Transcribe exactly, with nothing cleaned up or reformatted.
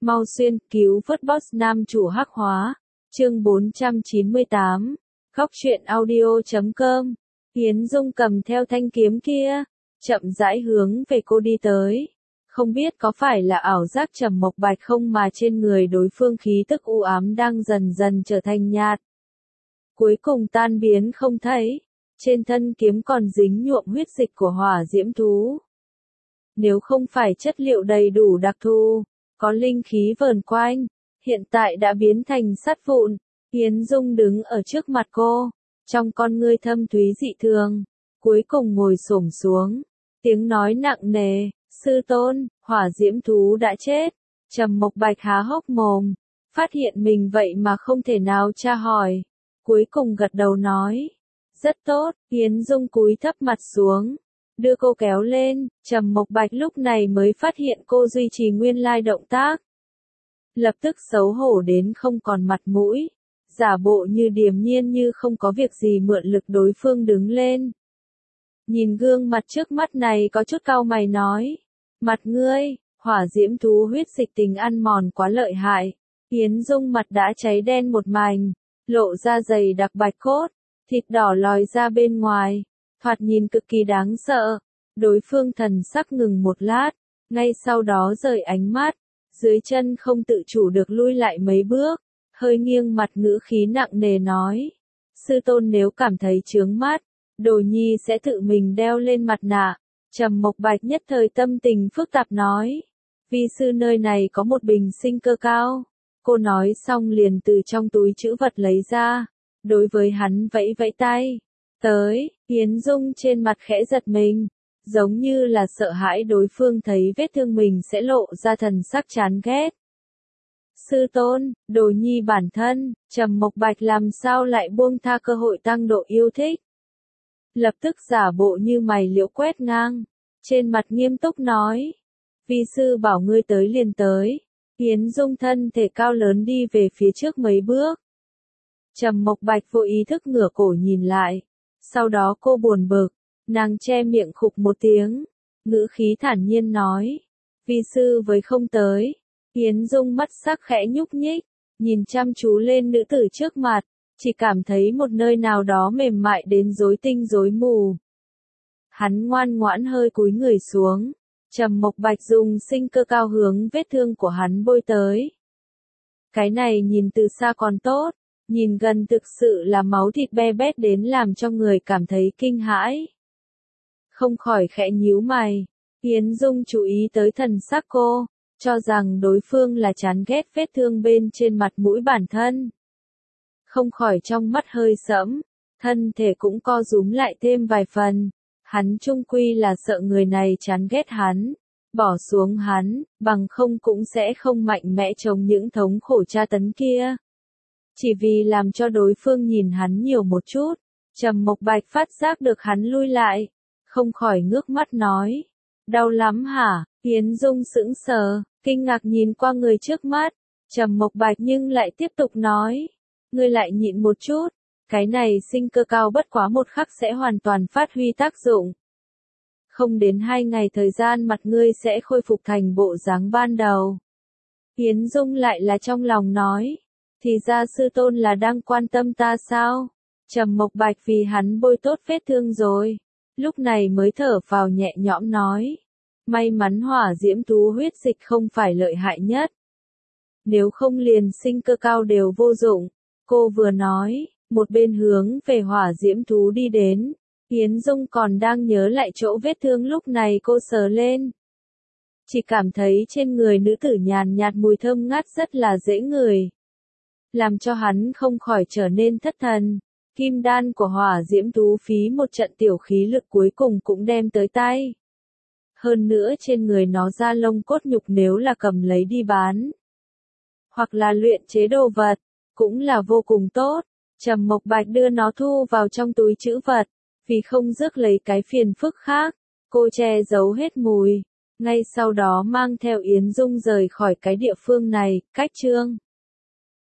Mau xuyên, cứu vớt boss nam chủ hắc hóa. Chương bốn trăm chín mươi tám. Góc truyện audio chấm com. Yến Dung cầm theo thanh kiếm kia, chậm rãi hướng về cô đi tới. Không biết có phải là ảo giác Trầm Mộc Bạch không mà trên người đối phương khí tức u ám đang dần dần trở thành nhạt. Cuối cùng tan biến không thấy, trên thân kiếm còn dính nhuộm huyết dịch của hỏa diễm thú. Nếu không phải chất liệu đầy đủ đặc thù, có linh khí vờn quanh, hiện tại đã biến thành sắt vụn. Yến Dung đứng ở trước mặt cô, trong con ngươi thâm thúy dị thường, cuối cùng ngồi xổm xuống, tiếng nói nặng nề, sư tôn, hỏa diễm thú đã chết. Trầm Mộc Bạch há hốc mồm, phát hiện mình vậy mà không thể nào tra hỏi, cuối cùng gật đầu nói, rất tốt. Yến Dung cúi thấp mặt xuống, đưa cô kéo lên. Trầm Mộc Bạch lúc này mới phát hiện cô duy trì nguyên lai động tác, lập tức xấu hổ đến không còn mặt mũi, giả bộ như điềm nhiên như không có việc gì mượn lực đối phương đứng lên. Nhìn gương mặt trước mắt này có chút cau mày nói, mặt ngươi, hỏa diễm thú huyết dịch tình ăn mòn quá lợi hại. Yến Dung mặt đã cháy đen một mảnh, lộ ra dày đặc bạch cốt, thịt đỏ lòi ra bên ngoài, thoạt nhìn cực kỳ đáng sợ. Đối phương thần sắc ngừng một lát, ngay sau đó rời ánh mắt, dưới chân không tự chủ được lui lại mấy bước, hơi nghiêng mặt ngữ khí nặng nề nói, sư tôn nếu cảm thấy chướng mắt, Đồ Nhi sẽ tự mình đeo lên mặt nạ. Trầm Mộc Bạch nhất thời tâm tình phức tạp nói, vi sư nơi này có một bình sinh cơ cao. Cô nói xong liền từ trong túi trữ vật lấy ra, đối với hắn vẫy vẫy tay. Tới. Yến Dung trên mặt khẽ giật mình, giống như là sợ hãi đối phương thấy vết thương mình sẽ lộ ra thần sắc chán ghét. Sư tôn, Đồ Nhi bản thân. Trầm Mộc Bạch làm sao lại buông tha cơ hội tăng độ yêu thích. Lập tức giả bộ như mày liễu quét ngang, trên mặt nghiêm túc nói, vi sư bảo ngươi tới liền tới. Yến Dung thân thể cao lớn đi về phía trước mấy bước. Trầm Mộc Bạch vô ý thức ngửa cổ nhìn lại, sau đó cô buồn bực, nàng che miệng khục một tiếng, ngữ khí thản nhiên nói, vi sư với không tới. Yến Dung mắt sắc khẽ nhúc nhích, nhìn chăm chú lên nữ tử trước mặt, chỉ cảm thấy một nơi nào đó mềm mại đến rối tinh rối mù. Hắn ngoan ngoãn hơi cúi người xuống, Trầm Mộc Bạch dùng sinh cơ cao hướng vết thương của hắn bôi tới. Cái này nhìn từ xa còn tốt, nhìn gần thực sự là máu thịt be bét đến làm cho người cảm thấy kinh hãi. Không khỏi khẽ nhíu mày, Yến Dung chú ý tới thần sắc cô, cho rằng đối phương là chán ghét vết thương bên trên mặt mũi bản thân. Không khỏi trong mắt hơi sẫm, thân thể cũng co rúm lại thêm vài phần. Hắn chung quy là sợ người này chán ghét hắn, bỏ xuống hắn, bằng không cũng sẽ không mạnh mẽ chống những thống khổ tra tấn kia. Chỉ vì làm cho đối phương nhìn hắn nhiều một chút, Trầm Mộc Bạch phát giác được hắn lui lại, không khỏi ngước mắt nói, đau lắm hả? Yến Dung sững sờ, kinh ngạc nhìn qua người trước mắt, Trầm Mộc Bạch nhưng lại tiếp tục nói, ngươi lại nhịn một chút. Cái này sinh cơ cao bất quá một khắc sẽ hoàn toàn phát huy tác dụng. Không đến hai ngày thời gian mặt ngươi sẽ khôi phục thành bộ dáng ban đầu. Yến Dung lại là trong lòng nói, thì ra sư tôn là đang quan tâm ta sao? Trầm Mộc Bạch vì hắn bôi tốt vết thương rồi, lúc này mới thở vào nhẹ nhõm nói, may mắn hỏa diễm thú huyết dịch không phải lợi hại nhất. Nếu không liền sinh cơ cao đều vô dụng. Cô vừa nói, một bên hướng về hỏa diễm thú đi đến. Yến Dung còn đang nhớ lại chỗ vết thương lúc này cô sờ lên. Chỉ cảm thấy trên người nữ tử nhàn nhạt mùi thơm ngát rất là dễ ngửi. Làm cho hắn không khỏi trở nên thất thần. Kim đan của hỏa diễm thú phí một trận tiểu khí lực cuối cùng cũng đem tới tay. Hơn nữa trên người nó da lông cốt nhục nếu là cầm lấy đi bán, hoặc là luyện chế đồ vật, cũng là vô cùng tốt. Trầm Mộc Bạch đưa nó thu vào trong túi trữ vật, vì không rước lấy cái phiền phức khác, cô che giấu hết mùi, ngay sau đó mang theo Yến Dung rời khỏi cái địa phương này. Cách chương